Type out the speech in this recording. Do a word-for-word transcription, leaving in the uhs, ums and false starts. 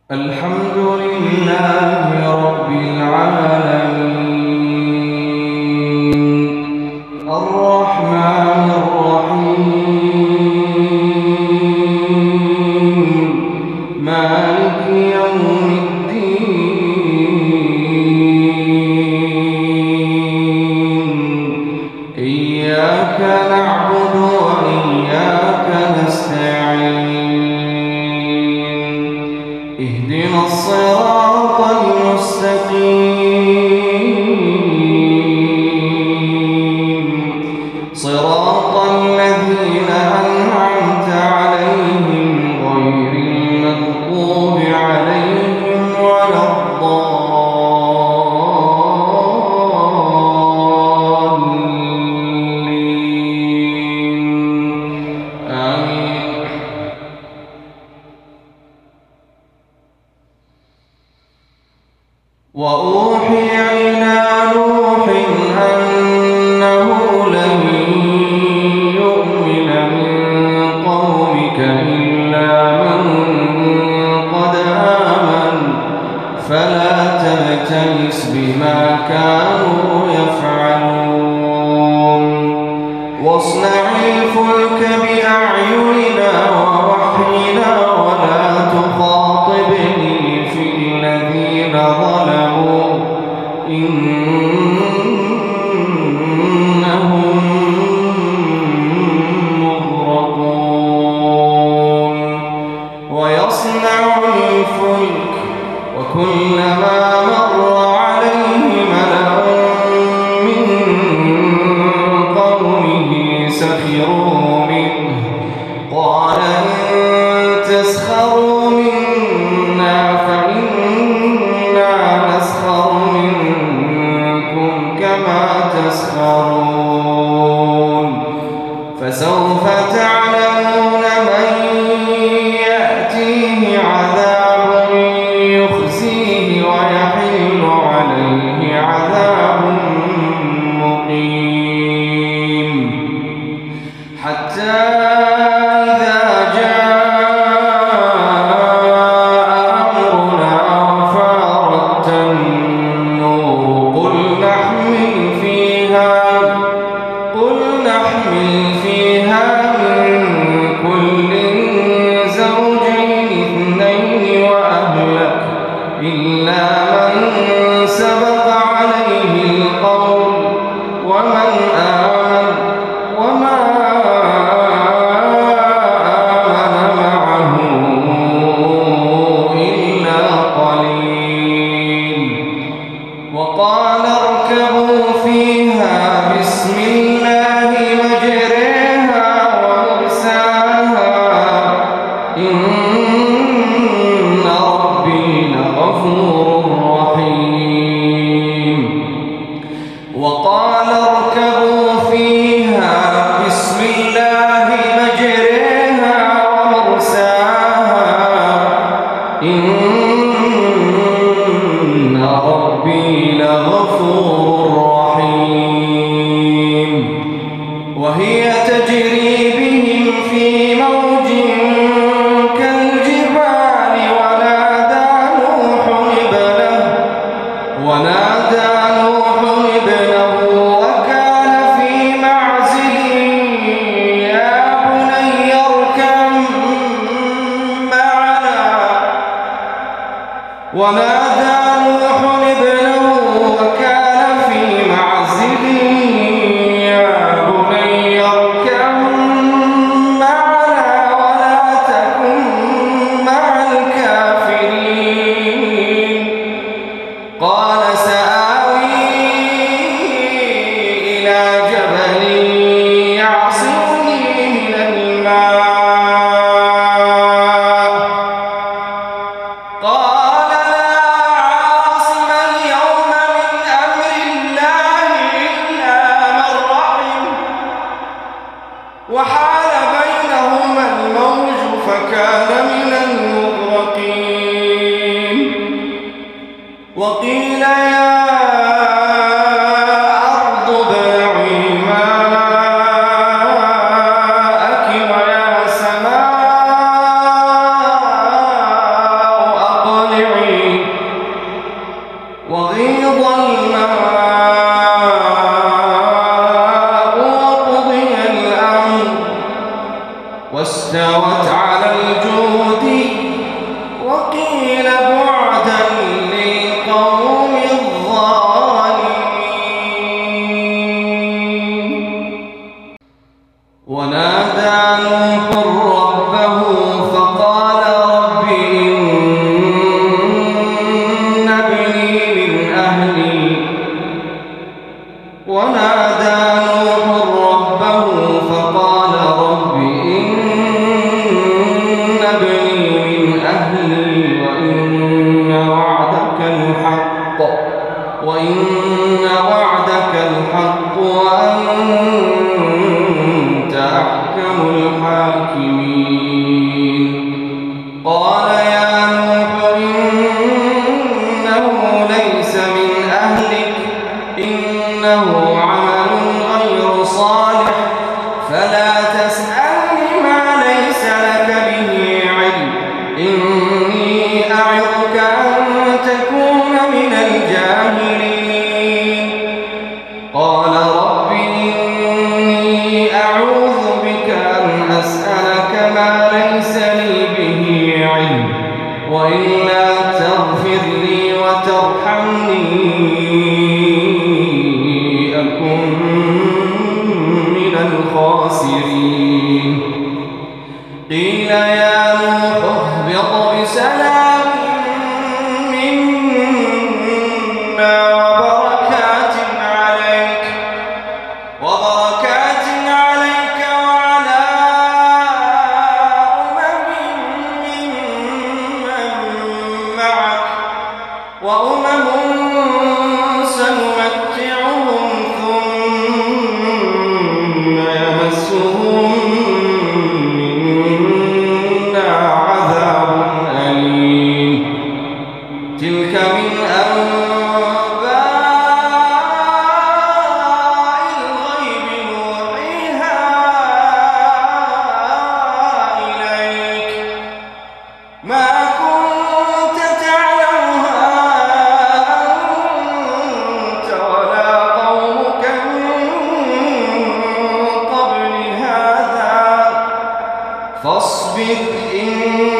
الحمد لله رب العالمين الرحمن الرحيم مالك يوم الدين إياك نعبد وإياك نستعين اهدنا الصراط المستقيم صراط الذين أنعمت عليهم غير المغضوب عليهم ولا الضالين آمين. وأوحي إلى نوح أنه لن يؤمن من قومك إلا من قد آمن فلا تبتئس بما كانوا يفعلون واصنع الفلك بأعيننا ووحينا ولا تخاطبني في الذين ظلموا إنهم مغرقون ويصنع الفلك وكلما مر عليه ملأ من قومه سخروا منه قال إن تسخروا منا فإنا نسخر منكم كما تسخرون فسوف تعلمون من يأتيه عذاب يخزيه ويحل عليه عذاب مقيم حتى إذا جاء أمرنا وفارت النور قل نحمل فيها قل نحمل فيها من كل زوجين اثنين وأهلك إلا من سبق عليه القول ومن آمن وما آمن معه إلا قليل وقال اركبوا فيها بسم الله مجريها ومرساها إن ربي لغفور رحيم وقال اركبوا فيها بسم الله مجريها ومرساها إن ربي لغفور رحيم وهي تجري بهم في موج كالجبال ونادى نوح ابنه ونادى نوح ابنه وكان في معزل يا بني اركب معنا ونادى نوح ابنه وكان في معزل يا بني اركب معنا ولا تكن مع الكافرين قال سآوي إلى جبل يعصمني من الماء قال لا عاصم اليوم من أمر الله إلا من رحم وحال بينهما الموج فكان من المغرقين وقيل يا أرض ابلعي ماءك ويا سماء أعظك أن تكون من الجاهلين قال رب إني أعوذ بك أن أسألك ما ليس لي به علم وإلا تغفر لي وترحمني أكن من الخاسرين قيل يا نوح اهبط بسلام منا وبركات عليك وبركات عليك وعلى أمم ممن معك وأمم سنمتعهم ثم يمسهم منا عذاب أليم تلك من أنباء الغيب نوحيها إليك ما كنت تعلمها أنت ولا قومك من قبل هذا فاصبر إن